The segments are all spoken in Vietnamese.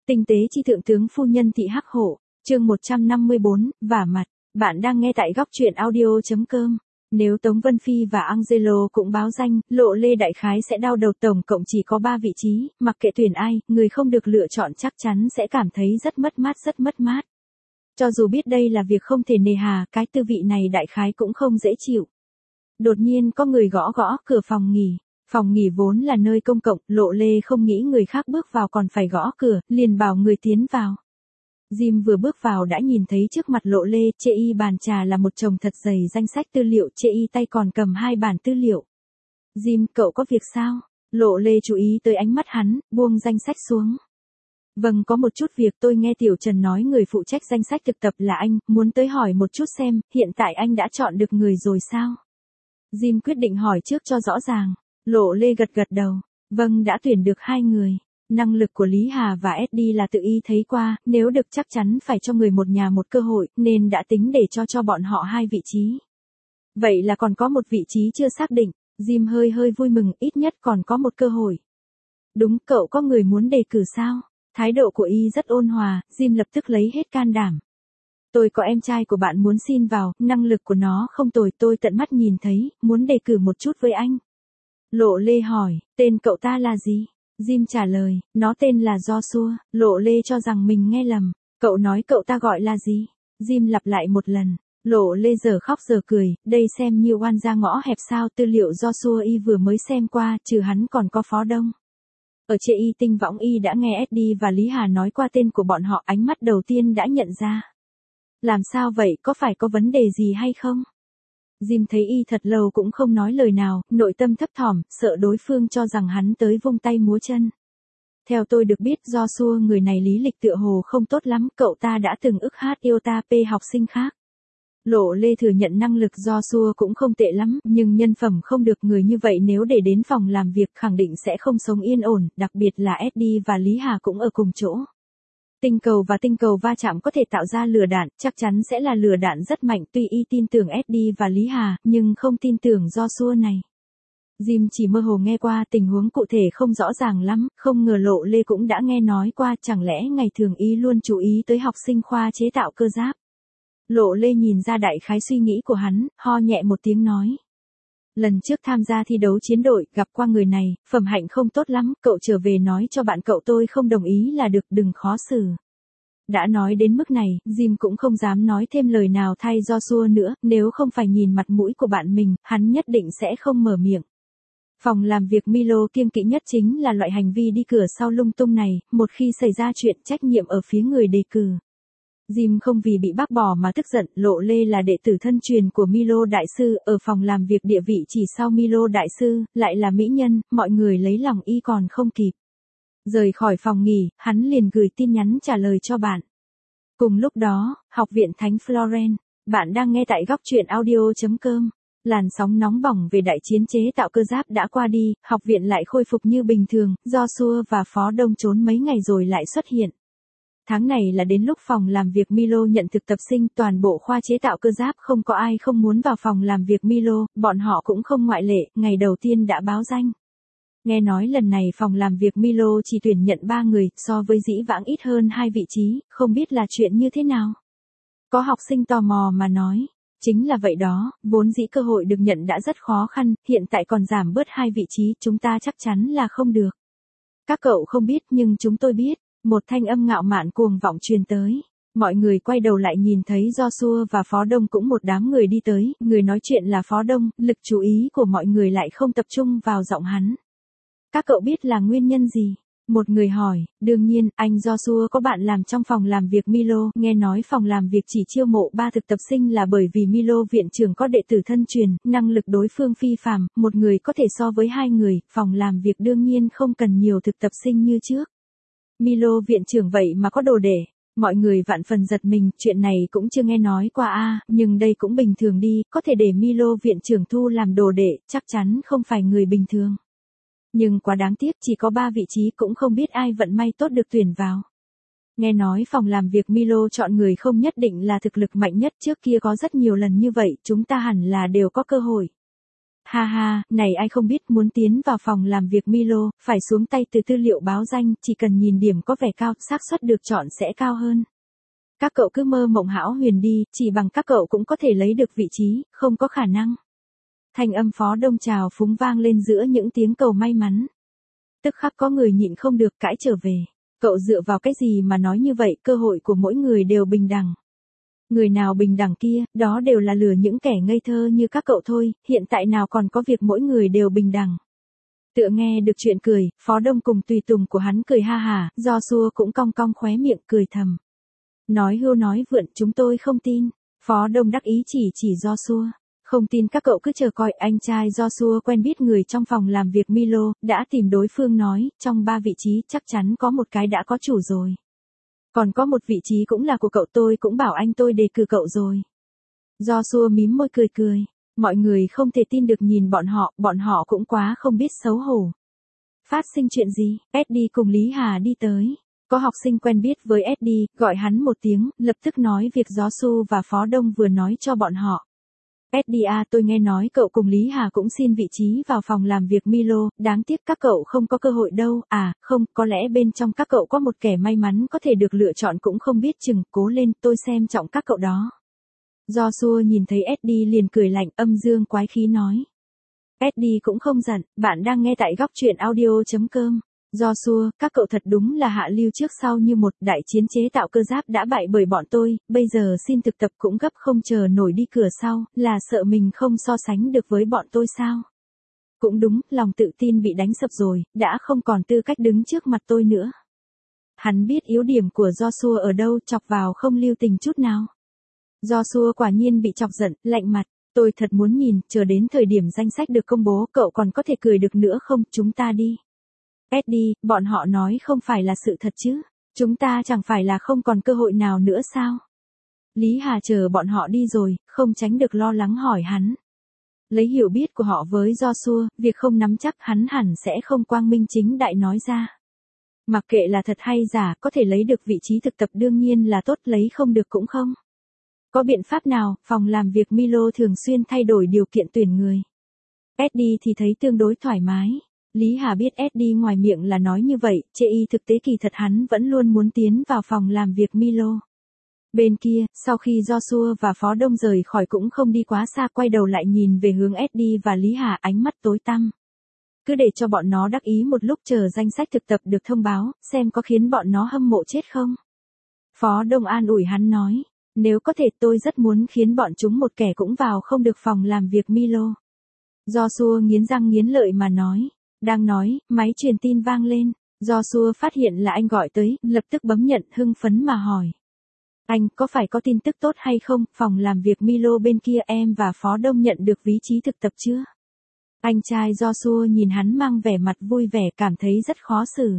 Tinh tế chi thượng tướng phu nhân thị hắc hổ, chương 154, vả mặt. Bạn đang nghe tại góc truyện audio.com. Nếu Tống Vân Phi và Angelo cũng báo danh, Lộ Lê đại khái sẽ đau đầu, tổng cộng chỉ có 3 vị trí, mặc kệ tuyển ai, người không được lựa chọn chắc chắn sẽ cảm thấy rất mất mát. Cho dù biết đây là việc không thể nề hà, cái tư vị này đại khái cũng không dễ chịu. Đột nhiên có người gõ cửa phòng nghỉ. Phòng nghỉ vốn là nơi công cộng, Lộ Lê không nghĩ người khác bước vào còn phải gõ cửa, liền bảo người tiến vào. Jim vừa bước vào đã nhìn thấy trước mặt Lộ Lê, trên y bàn trà là một chồng thật dày danh sách tư liệu, trên y tay còn cầm 2 bản tư liệu. Jim, cậu có việc sao? Lộ Lê chú ý tới ánh mắt hắn, buông danh sách xuống. Vâng, có một chút việc, tôi nghe Tiểu Trần nói người phụ trách danh sách thực tập là anh, muốn tới hỏi một chút xem, hiện tại anh đã chọn được người rồi sao? Jim quyết định hỏi trước cho rõ ràng. Lộ Lê gật đầu. Vâng, đã tuyển được 2 người. Năng lực của Lý Hà và Eddie là tự y thấy qua, nếu được chắc chắn phải cho người một nhà một cơ hội, nên đã tính để cho bọn họ 2 vị trí. Vậy là còn có một vị trí chưa xác định. Jim hơi vui mừng, ít nhất còn có một cơ hội. Đúng, cậu có người muốn đề cử sao? Thái độ của y rất ôn hòa, Jim lập tức lấy hết can đảm. Tôi có em trai của bạn muốn xin vào, năng lực của nó không tồi, tôi tận mắt nhìn thấy, muốn đề cử một chút với anh. Lộ Lê hỏi, tên cậu ta là gì? Jim trả lời, nó tên là Joshua. Lộ Lê cho rằng mình nghe lầm. Cậu nói cậu ta gọi là gì? Jim lặp lại một lần. Lộ Lê giờ khóc giờ cười, đây xem như oan ra ngõ hẹp sao, tư liệu Joshua y vừa mới xem qua, trừ hắn còn có Phó Đông. Ở trên y tinh võng y đã nghe Eddie và Lý Hà nói qua tên của bọn họ, ánh mắt đầu tiên đã nhận ra. Làm sao vậy, có phải có vấn đề gì hay không? Jim thấy y thật lâu cũng không nói lời nào, nội tâm thấp thỏm, sợ đối phương cho rằng hắn tới vung tay múa chân. Theo tôi được biết, Joshua người này lý lịch tựa hồ không tốt lắm, cậu ta đã từng ức hát yêu ta p học sinh khác. Lộ Lê thừa nhận năng lực Joshua cũng không tệ lắm, nhưng nhân phẩm không được, người như vậy nếu để đến phòng làm việc khẳng định sẽ không sống yên ổn, đặc biệt là Eddie và Lý Hà cũng ở cùng chỗ. Tinh cầu và tinh cầu va chạm có thể tạo ra lửa đạn, chắc chắn sẽ là lửa đạn rất mạnh, tuy y tin tưởng Eddie và Lý Hà, nhưng không tin tưởng Joshua này. Jim chỉ mơ hồ nghe qua, tình huống cụ thể không rõ ràng lắm, không ngờ Lộ Lê cũng đã nghe nói qua, chẳng lẽ ngày thường y luôn chú ý tới học sinh khoa chế tạo cơ giáp. Lộ Lê nhìn ra đại khái suy nghĩ của hắn, ho nhẹ một tiếng nói. Lần trước tham gia thi đấu chiến đội, gặp qua người này, phẩm hạnh không tốt lắm, cậu trở về nói cho bạn cậu tôi không đồng ý là được, đừng khó xử. Đã nói đến mức này, Jim cũng không dám nói thêm lời nào thay Joshua nữa, nếu không phải nhìn mặt mũi của bạn mình, hắn nhất định sẽ không mở miệng. Phòng làm việc Milo kiêng kỵ nhất chính là loại hành vi đi cửa sau lung tung này, một khi xảy ra chuyện trách nhiệm ở phía người đề cử. Jim không vì bị bác bỏ mà tức giận, Lộ Lê là đệ tử thân truyền của Milo đại sư, ở phòng làm việc địa vị chỉ sau Milo đại sư, lại là mỹ nhân, mọi người lấy lòng y còn không kịp. Rời khỏi phòng nghỉ, hắn liền gửi tin nhắn trả lời cho bạn. Cùng lúc đó, Học viện Thánh Florence, bạn đang nghe tại góc truyện audio.com. Làn sóng nóng bỏng về đại chiến chế tạo cơ giáp đã qua đi, học viện lại khôi phục như bình thường, Joshua và Phó Đông trốn mấy ngày rồi lại xuất hiện. Tháng này là đến lúc phòng làm việc Milo nhận thực tập sinh, toàn bộ khoa chế tạo cơ giáp không có ai không muốn vào phòng làm việc Milo, bọn họ cũng không ngoại lệ, ngày đầu tiên đã báo danh. Nghe nói lần này phòng làm việc Milo chỉ tuyển nhận 3 người, so với dĩ vãng ít hơn 2 vị trí, không biết là chuyện như thế nào. Có học sinh tò mò mà nói, chính là vậy đó, vốn dĩ cơ hội được nhận đã rất khó khăn, hiện tại còn giảm bớt 2 vị trí, chúng ta chắc chắn là không được. Các cậu không biết nhưng chúng tôi biết. Một thanh âm ngạo mạn cuồng vọng truyền tới. Mọi người quay đầu lại nhìn thấy Joshua và Phó Đông cũng một đám người đi tới, người nói chuyện là Phó Đông, lực chú ý của mọi người lại không tập trung vào giọng hắn. Các cậu biết là nguyên nhân gì? Một người hỏi, đương nhiên, anh Joshua có bạn làm trong phòng làm việc Milo, nghe nói phòng làm việc chỉ chiêu mộ 3 thực tập sinh là bởi vì Milo viện trưởng có đệ tử thân truyền, năng lực đối phương phi phàm, một người có thể so với 2 người, phòng làm việc đương nhiên không cần nhiều thực tập sinh như trước. Milo viện trưởng vậy mà có đồ để, mọi người vạn phần giật mình, chuyện này cũng chưa nghe nói qua nhưng đây cũng bình thường đi, có thể để Milo viện trưởng thu làm đồ đệ, chắc chắn không phải người bình thường. Nhưng quá đáng tiếc, chỉ có 3 vị trí cũng không biết ai vận may tốt được tuyển vào. Nghe nói phòng làm việc Milo chọn người không nhất định là thực lực mạnh nhất, trước kia có rất nhiều lần như vậy, chúng ta hẳn là đều có cơ hội. Ha ha, này ai không biết muốn tiến vào phòng làm việc Milo, phải xuống tay từ tư liệu báo danh, chỉ cần nhìn điểm có vẻ cao, xác suất được chọn sẽ cao hơn. Các cậu cứ mơ mộng hão huyền đi, chỉ bằng các cậu cũng có thể lấy được vị trí, không có khả năng. Thanh âm Phó Đông trào phúng vang lên giữa những tiếng cầu may mắn. Tức khắc có người nhịn không được cãi trở về. Cậu dựa vào cái gì mà nói như vậy, cơ hội của mỗi người đều bình đẳng. Người nào bình đẳng kia, đó đều là lừa những kẻ ngây thơ như các cậu thôi, hiện tại nào còn có việc mỗi người đều bình đẳng. Tựa nghe được chuyện cười, Phó Đông cùng tùy tùng của hắn cười ha hả, Joshua cũng cong cong khóe miệng cười thầm. Nói hưu nói vượn, chúng tôi không tin. Phó Đông đắc ý chỉ Joshua. Không tin các cậu cứ chờ coi, anh trai Joshua quen biết người trong phòng làm việc Milo, đã tìm đối phương nói, trong 3 vị trí chắc chắn có một cái đã có chủ rồi. Còn có một vị trí cũng là của cậu, tôi cũng bảo anh tôi đề cử cậu rồi. Joshua mím môi cười cười. Mọi người không thể tin được nhìn bọn họ cũng quá không biết xấu hổ. Phát sinh chuyện gì? Eddie cùng Lý Hà đi tới. Có học sinh quen biết với Eddie, gọi hắn một tiếng, lập tức nói việc Joshua và Phó Đông vừa nói cho bọn họ. Eddie à, tôi nghe nói cậu cùng Lý Hà cũng xin vị trí vào phòng làm việc Milo, đáng tiếc các cậu không có cơ hội đâu. À, không, có lẽ bên trong các cậu có một kẻ may mắn có thể được lựa chọn cũng không biết chừng, cố lên, tôi xem trọng các cậu đó. Joshua nhìn thấy Eddie liền cười lạnh, âm dương quái khí nói. Eddie cũng không giận, bạn đang nghe tại góc truyện audio.com. Joshua, các cậu thật đúng là hạ lưu trước sau như một, đại chiến chế tạo cơ giáp đã bại bởi bọn tôi, bây giờ xin thực tập cũng gấp không chờ nổi đi cửa sau, là sợ mình không so sánh được với bọn tôi sao? Cũng đúng, lòng tự tin bị đánh sập rồi, đã không còn tư cách đứng trước mặt tôi nữa. Hắn biết yếu điểm của Joshua ở đâu, chọc vào không lưu tình chút nào. Joshua quả nhiên bị chọc giận, lạnh mặt. Tôi thật muốn nhìn, chờ đến thời điểm danh sách được công bố, cậu còn có thể cười được nữa không, chúng ta đi. Eddie, bọn họ nói không phải là sự thật chứ, chúng ta chẳng phải là không còn cơ hội nào nữa sao? Lý Hà chờ bọn họ đi rồi, không tránh được lo lắng hỏi hắn. Lấy hiểu biết của họ với Joshua, việc không nắm chắc hắn hẳn sẽ không quang minh chính đại nói ra. Mặc kệ là thật hay giả, có thể lấy được vị trí thực tập đương nhiên là tốt, lấy không được cũng không. Có biện pháp nào, phòng làm việc Milo thường xuyên thay đổi điều kiện tuyển người. Eddie thì thấy tương đối thoải mái. Lý Hà biết Eddie ngoài miệng là nói như vậy, chê y thực tế kỳ thật hắn vẫn luôn muốn tiến vào phòng làm việc Milo. Bên kia, sau khi Joshua và Phó Đông rời khỏi cũng không đi quá xa, quay đầu lại nhìn về hướng Eddie và Lý Hà, ánh mắt tối tăm. Cứ để cho bọn nó đắc ý một lúc chờ danh sách thực tập được thông báo, xem có khiến bọn nó hâm mộ chết không. Phó Đông an ủi hắn nói, nếu có thể tôi rất muốn khiến bọn chúng một kẻ cũng vào không được phòng làm việc Milo. Joshua nghiến răng nghiến lợi mà nói. Đang nói, máy truyền tin vang lên. Joshua phát hiện là anh gọi tới, lập tức bấm nhận, hưng phấn mà hỏi. Anh, có phải có tin tức tốt hay không? Phòng làm việc Milo bên kia em và Phó Đông nhận được vị trí thực tập chưa? Anh trai Joshua nhìn hắn mang vẻ mặt vui vẻ, cảm thấy rất khó xử.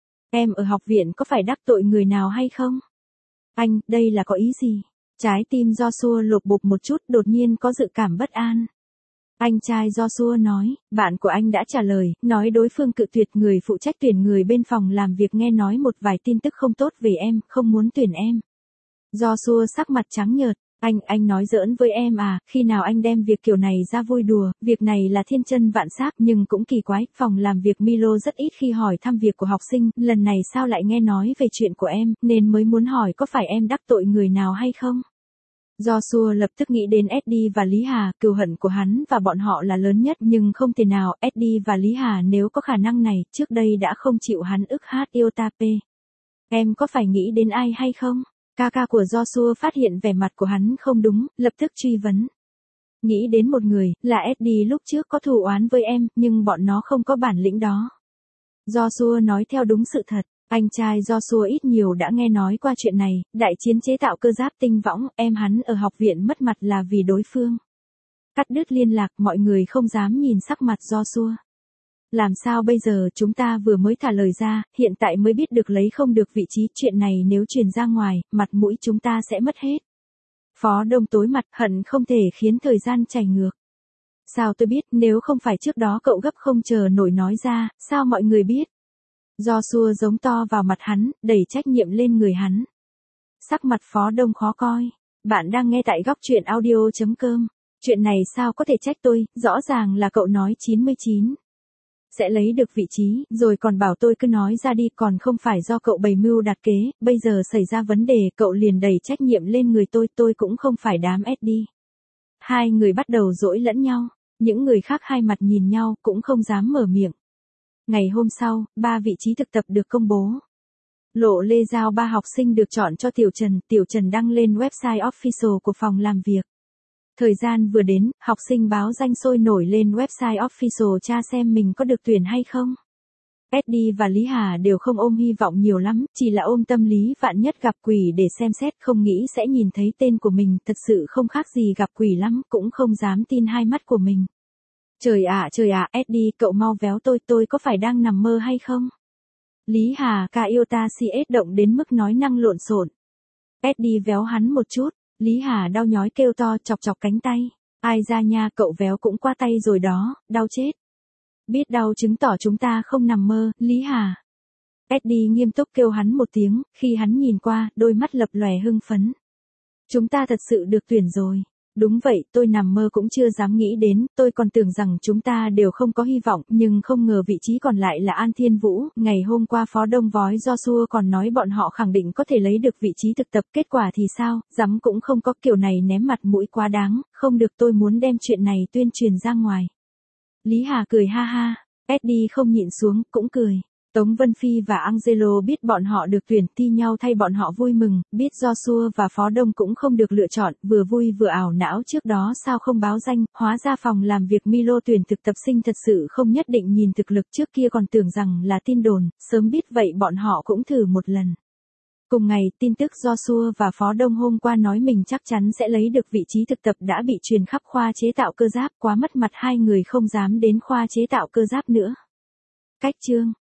Em ở học viện có phải đắc tội người nào hay không? Anh, đây là có ý gì? Trái tim Joshua lột bột một chút, đột nhiên có dự cảm bất an. Anh trai Joshua nói, bạn của anh đã trả lời, nói đối phương cự tuyệt, người phụ trách tuyển người bên phòng làm việc nghe nói một vài tin tức không tốt về em, không muốn tuyển em. Joshua sắc mặt trắng nhợt, anh nói giỡn với em à, khi nào anh đem việc kiểu này ra vui đùa, việc này là thiên chân vạn xác nhưng cũng kỳ quái, phòng làm việc Milo rất ít khi hỏi thăm việc của học sinh, lần này sao lại nghe nói về chuyện của em, nên mới muốn hỏi có phải em đắc tội người nào hay không. Joshua lập tức nghĩ đến Eddie và Lý Hà, cừu hận của hắn và bọn họ là lớn nhất nhưng không thể nào, Eddie và Lý Hà nếu có khả năng này, trước đây đã không chịu hắn ức hát Iotape. Em có phải nghĩ đến ai hay không? Ca của Joshua phát hiện vẻ mặt của hắn không đúng, lập tức truy vấn. Nghĩ đến một người, là Eddie lúc trước có thù oán với em, nhưng bọn nó không có bản lĩnh đó. Joshua nói theo đúng sự thật. Anh trai Joshua ít nhiều đã nghe nói qua chuyện này, đại chiến chế tạo cơ giáp tinh võng, em hắn ở học viện mất mặt là vì đối phương. Cắt đứt liên lạc, mọi người không dám nhìn sắc mặt Joshua. Làm sao bây giờ, chúng ta vừa mới thả lời ra, hiện tại mới biết được lấy không được vị trí, chuyện này nếu truyền ra ngoài, mặt mũi chúng ta sẽ mất hết. Phó Đông tối mặt, hận không thể khiến thời gian chảy ngược. Sao tôi biết, nếu không phải trước đó cậu gấp không chờ nổi nói ra, sao mọi người biết? Joshua giống to vào mặt hắn, đẩy trách nhiệm lên người hắn. Sắc mặt Phó Đông khó coi. Bạn đang nghe tại góc truyện audio.com. Chuyện này sao có thể trách tôi, rõ ràng là cậu nói 99. Sẽ lấy được vị trí, rồi còn bảo tôi cứ nói ra đi, còn không phải do cậu bày mưu đặt kế, bây giờ xảy ra vấn đề cậu liền đẩy trách nhiệm lên người tôi cũng không phải đám SD. Hai người bắt đầu dỗi lẫn nhau, những người khác hai mặt nhìn nhau cũng không dám mở miệng. Ngày hôm sau, 3 vị trí thực tập được công bố. Lộ Lê giao 3 học sinh được chọn cho Tiểu Trần đăng lên website official của phòng làm việc. Thời gian vừa đến, học sinh báo danh sôi nổi lên website official tra xem mình có được tuyển hay không. Eddie và Lý Hà đều không ôm hy vọng nhiều lắm, chỉ là ôm tâm lý vạn nhất gặp quỷ để xem xét, không nghĩ sẽ nhìn thấy tên của mình, thật sự không khác gì gặp quỷ lắm, cũng không dám tin hai mắt của mình. Trời ạ, Eddie, cậu mau véo tôi có phải đang nằm mơ hay không? Lý Hà ca yêu ta CS động đến mức nói năng lộn xộn. Eddie véo hắn một chút, Lý Hà đau nhói kêu to, chọc cánh tay. Ai ra nha, cậu véo cũng qua tay rồi đó, đau chết. Biết đau chứng tỏ chúng ta không nằm mơ, Lý Hà. Eddie nghiêm túc kêu hắn một tiếng, khi hắn nhìn qua, đôi mắt lập lòe hưng phấn. Chúng ta thật sự được tuyển rồi. Đúng vậy, tôi nằm mơ cũng chưa dám nghĩ đến, tôi còn tưởng rằng chúng ta đều không có hy vọng, nhưng không ngờ vị trí còn lại là An Thiên Vũ. Ngày hôm qua Phó Đông Vói Joshua còn nói bọn họ khẳng định có thể lấy được vị trí thực tập, kết quả thì sao, dám cũng không có, kiểu này ném mặt mũi quá đáng, không được, tôi muốn đem chuyện này tuyên truyền ra ngoài. Lý Hà cười ha ha, Eddie không nhịn xuống, cũng cười. Tống Vân Phi và Angelo biết bọn họ được tuyển, thi nhau thay bọn họ vui mừng, biết Joshua và Phó Đông cũng không được lựa chọn, vừa vui vừa ảo não, trước đó sao không báo danh, hóa ra phòng làm việc Milo tuyển thực tập sinh thật sự không nhất định nhìn thực lực, trước kia còn tưởng rằng là tin đồn, sớm biết vậy bọn họ cũng thử một lần. Cùng ngày, tin tức Joshua và Phó Đông hôm qua nói mình chắc chắn sẽ lấy được vị trí thực tập đã bị truyền khắp khoa chế tạo cơ giáp, quá mất mặt, hai người không dám đến khoa chế tạo cơ giáp nữa. Cách chương